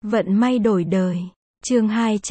Vận may đổi đời. Chương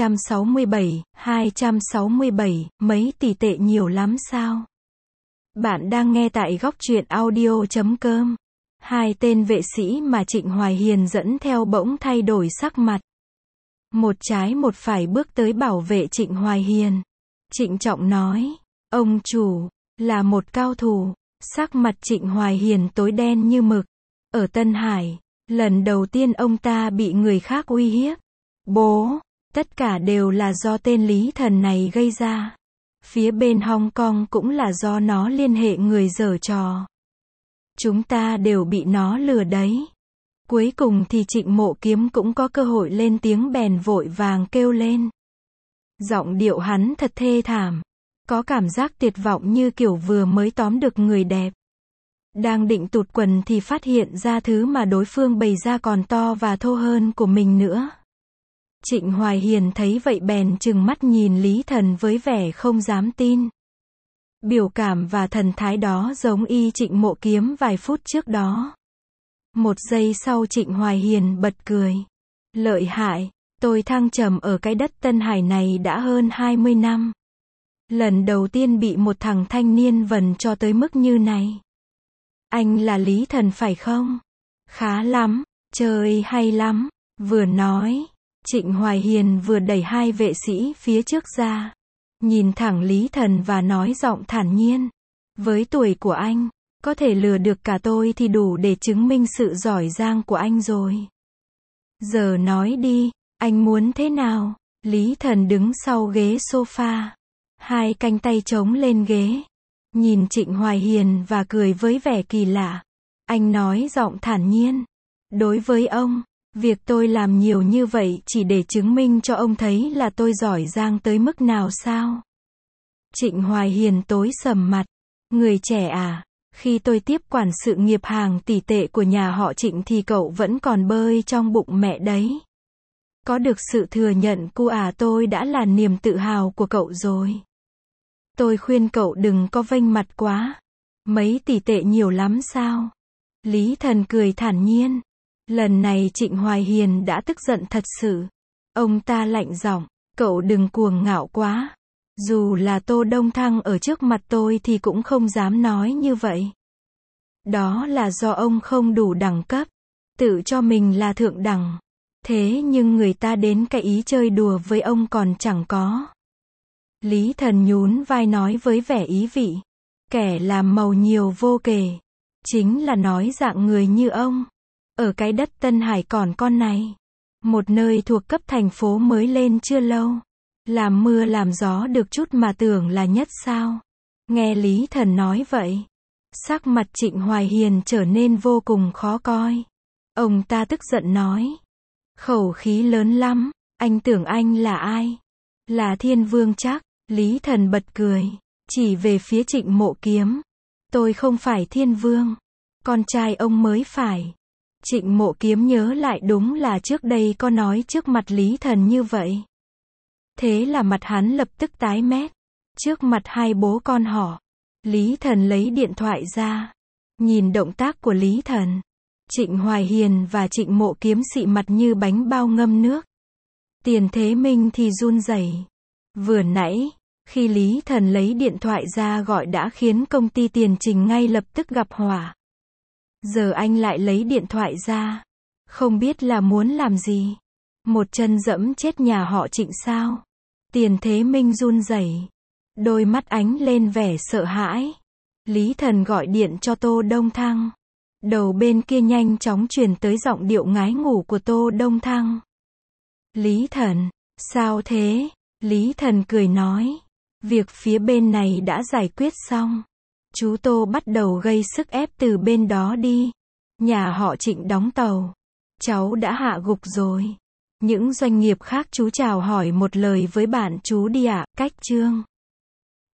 267, mấy tỷ tệ nhiều lắm sao? Bạn đang nghe tại góc truyện audio.com. Hai tên vệ sĩ mà Trịnh Hoài Hiền dẫn theo bỗng thay đổi sắc mặt. Một trái một phải bước tới bảo vệ Trịnh Hoài Hiền. Trịnh trọng nói, ông chủ, là một cao thủ. Sắc mặt Trịnh Hoài Hiền tối đen như mực. Ở Tân Hải, lần đầu tiên ông ta bị người khác uy hiếp. Bố, tất cả đều là do tên Lý Thần này gây ra. Phía bên Hong Kong cũng là do nó liên hệ người giở trò. Chúng ta đều bị nó lừa đấy. Cuối cùng thì Trịnh Mộ Kiếm cũng có cơ hội lên tiếng bèn vội vàng kêu lên. Giọng điệu hắn thật thê thảm. Có cảm giác tuyệt vọng như kiểu vừa mới tóm được người đẹp. Đang định tụt quần thì phát hiện ra thứ mà đối phương bày ra còn to và thô hơn của mình nữa. Trịnh Hoài Hiền thấy vậy bèn trừng mắt nhìn Lý Thần với vẻ không dám tin. Biểu cảm và thần thái đó giống y Trịnh Mộ Kiếm vài phút trước đó. Một giây sau Trịnh Hoài Hiền bật cười. Lợi hại, tôi thăng trầm ở cái đất Tân Hải này đã hơn 20 năm. Lần đầu tiên bị một thằng thanh niên vần cho tới mức như này. Anh là Lý Thần phải không? Khá lắm, chơi hay lắm. Vừa nói, Trịnh Hoài Hiền vừa đẩy hai vệ sĩ phía trước ra. Nhìn thẳng Lý Thần và nói giọng thản nhiên. Với tuổi của anh, có thể lừa được cả tôi thì đủ để chứng minh sự giỏi giang của anh rồi. Giờ nói đi, anh muốn thế nào? Lý Thần đứng sau ghế sofa. Hai cánh tay chống lên ghế. Nhìn Trịnh Hoài Hiền và cười với vẻ kỳ lạ. Anh nói giọng thản nhiên. Đối với ông, việc tôi làm nhiều như vậy chỉ để chứng minh cho ông thấy là tôi giỏi giang tới mức nào sao? Trịnh Hoài Hiền tối sầm mặt. Người trẻ à, khi tôi tiếp quản sự nghiệp hàng tỷ tệ của nhà họ Trịnh thì cậu vẫn còn bơi trong bụng mẹ đấy. Có được sự thừa nhận của tôi đã là niềm tự hào của cậu rồi. Tôi khuyên cậu đừng có vênh mặt quá. Mấy tỷ tệ nhiều lắm sao? Lý Thần cười thản nhiên. Lần này Trịnh Hoài Hiền đã tức giận thật sự. Ông ta lạnh giọng, cậu đừng cuồng ngạo quá. Dù là Tô Đông Thăng ở trước mặt tôi thì cũng không dám nói như vậy. Đó là do ông không đủ đẳng cấp. Tự cho mình là thượng đẳng. Thế nhưng người ta đến cái ý chơi đùa với ông còn chẳng có. Lý Thần nhún vai nói với vẻ ý vị. Kẻ làm màu nhiều vô kể. Chính là nói dạng người như ông. Ở cái đất Tân Hải còn con này. Một nơi thuộc cấp thành phố mới lên chưa lâu. Làm mưa làm gió được chút mà tưởng là nhất sao. Nghe Lý Thần nói vậy. Sắc mặt Trịnh Hoài Hiền trở nên vô cùng khó coi. Ông ta tức giận nói. Khẩu khí lớn lắm, anh tưởng anh là ai? Là Thiên Vương chắc. Lý Thần bật cười, chỉ về phía Trịnh Mộ Kiếm. Tôi không phải Thiên Vương, con trai ông mới phải. Trịnh Mộ Kiếm nhớ lại đúng là trước đây có nói trước mặt Lý Thần như vậy. Thế là mặt hắn lập tức tái mét. Trước mặt hai bố con họ, Lý Thần lấy điện thoại ra. Nhìn động tác của Lý Thần, Trịnh Hoài Hiền và Trịnh Mộ Kiếm xị mặt như bánh bao ngâm nước. Tiền Thế Minh thì run rẩy. Vừa nãy, khi Lý Thần lấy điện thoại ra gọi đã khiến công ty Tiền Trình ngay lập tức gặp hỏa. Giờ anh lại lấy điện thoại ra. Không biết là muốn làm gì. Một chân dẫm chết nhà họ Trịnh sao? Tiền Thế Minh run rẩy. Đôi mắt ánh lên vẻ sợ hãi. Lý Thần gọi điện cho Tô Đông Thăng. Đầu bên kia nhanh chóng truyền tới giọng điệu ngái ngủ của Tô Đông Thăng. Lý Thần, sao thế? Lý Thần cười nói. Việc phía bên này đã giải quyết xong. Chú Tô bắt đầu gây sức ép từ bên đó đi. Nhà họ Trịnh đóng tàu. Cháu đã hạ gục rồi. Những doanh nghiệp khác chú chào hỏi một lời với bạn chú đi ạ. Cách chương